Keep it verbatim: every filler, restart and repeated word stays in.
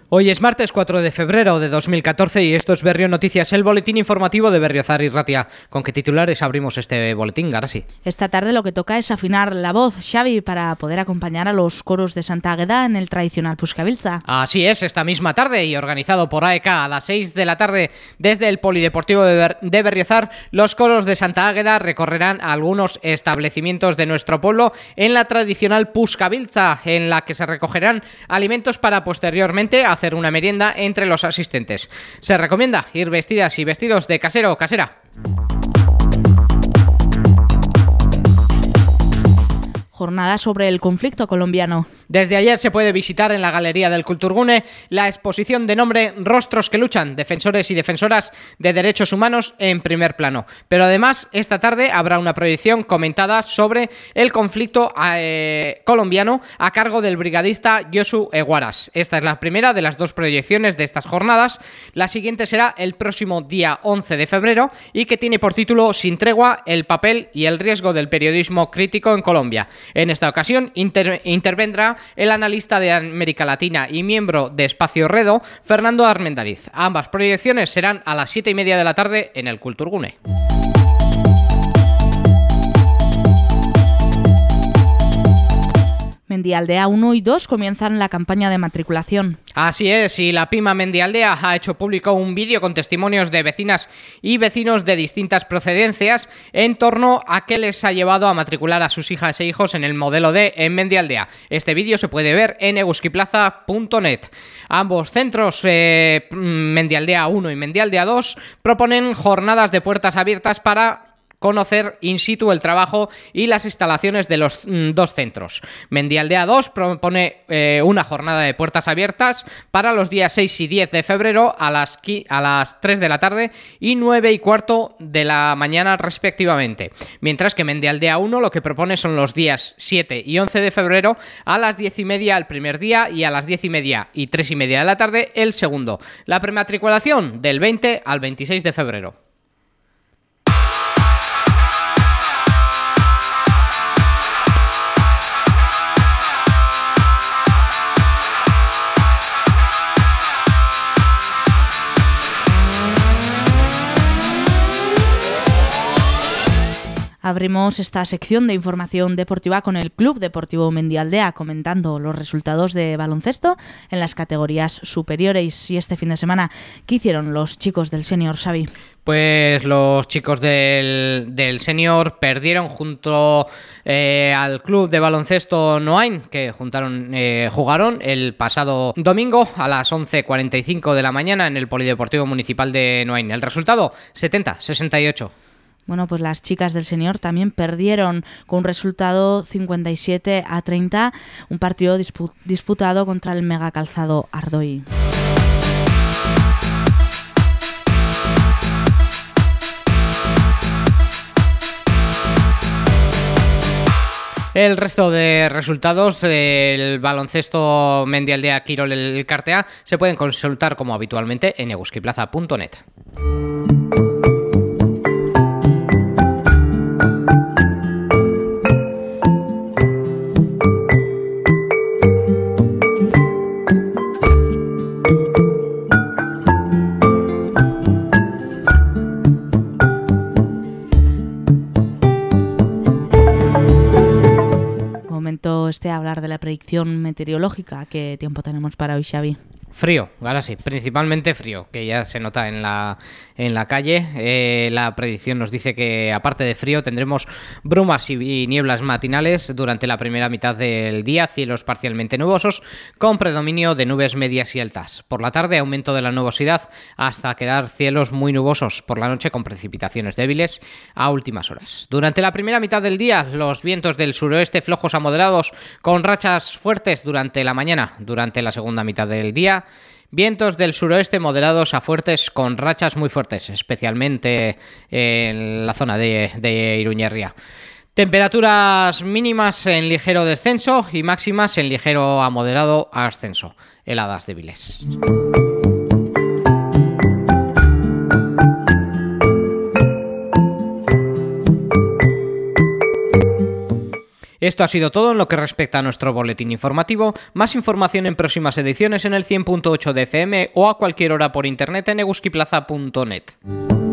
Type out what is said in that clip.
Hoy es martes cuatro de febrero de dos mil catorce y esto es Berrio Noticias, el boletín informativo de Berriozar y Ratia. ¿Con qué titulares abrimos este boletín, Garasi? Esta tarde lo que toca es afinar la voz, Xavi, para poder acompañar a los coros de Santa Águeda en el tradicional Puskabiltza. Así es, esta misma tarde y organizado por A E K a las seis de la tarde desde el Polideportivo de, Ber- de Berriozar, los coros de Santa Águeda recorrerán algunos establecimientos de nuestro pueblo en la tradicional Puskabiltza, en la que se recogerán alimentos para posteriormente hacer una merienda entre los asistentes. Se recomienda ir vestidas y vestidos de casero o casera. Jornada sobre el conflicto colombiano. Desde ayer se puede visitar en la Galería del Kulturgune la exposición de nombre Rostros que luchan, defensores y defensoras de derechos humanos en primer plano. Pero además, esta tarde habrá una proyección comentada sobre el conflicto eh, colombiano a cargo del brigadista Josu Eguaras. Esta es la primera de las dos proyecciones de estas jornadas. La siguiente será el próximo día once de febrero y que tiene por título Sin tregua, el papel y el riesgo del periodismo crítico en Colombia. En esta ocasión inter- intervendrá el analista de América Latina y miembro de Espacio Redo, Fernando Armendariz. Ambas proyecciones serán a las siete y media de la tarde en el Kulturgune. Mendialdea uno y dos comienzan la campaña de matriculación. Así es, y la Pima Mendialdea ha hecho público un vídeo con testimonios de vecinas y vecinos de distintas procedencias en torno a qué les ha llevado a matricular a sus hijas e hijos en el modelo D en Mendialdea. Este vídeo se puede ver en eguskiplaza punto net. Ambos centros, eh, Mendialdea uno y Mendialdea dos, proponen jornadas de puertas abiertas para conocer in situ el trabajo y las instalaciones de los mm, dos centros. Mendialdea dos propone eh, una jornada de puertas abiertas para los días seis y diez de febrero a las, a las tres de la tarde y nueve y cuarto de la mañana respectivamente. Mientras que Mendialdea uno lo que propone son los días siete y once de febrero a las diez y media el primer día y a las diez y media y tres y media de la tarde el segundo. La prematriculación del veinte al veintiséis de febrero. Abrimos esta sección de información deportiva con el Club Deportivo Mendialdea, comentando los resultados de baloncesto en las categorías superiores. Y este fin de semana, ¿qué hicieron los chicos del senior, Xavi? Pues los chicos del, del senior perdieron junto eh, al club de baloncesto Noain, que juntaron, eh, jugaron el pasado domingo a las once cuarenta y cinco de la mañana en el Polideportivo Municipal de Noain. El resultado, setenta a sesenta y ocho. Bueno, pues las chicas del senior también perdieron con un resultado cincuenta y siete a treinta, un partido dispu- disputado contra el Megacalzado Ardoy. El resto de resultados del baloncesto Mendialdea Quirol Elkartea se pueden consultar como habitualmente en eguskiplaza punto net. Este a hablar de la predicción meteorológica. ¿Qué tiempo tenemos para hoy, Xavi? Frío, ahora sí, principalmente frío, que ya se nota en la, en la calle. Eh, la predicción nos dice que aparte de frío tendremos brumas y, y nieblas matinales durante la primera mitad del día, cielos parcialmente nubosos con predominio de nubes medias y altas. Por la tarde aumento de la nubosidad hasta quedar cielos muy nubosos por la noche con precipitaciones débiles a últimas horas. Durante la primera mitad del día los vientos del suroeste flojos a moderados con rachas fuertes durante la mañana. Durante la segunda mitad del día vientos del suroeste moderados a fuertes con rachas muy fuertes, especialmente en la zona de, de Iruñerria. Temperaturas mínimas en ligero descenso y máximas en ligero a moderado ascenso. Heladas débiles. Esto ha sido todo en lo que respecta a nuestro boletín informativo. Más información en próximas ediciones en el cien punto ocho de F M o a cualquier hora por internet en eguskiplaza punto net.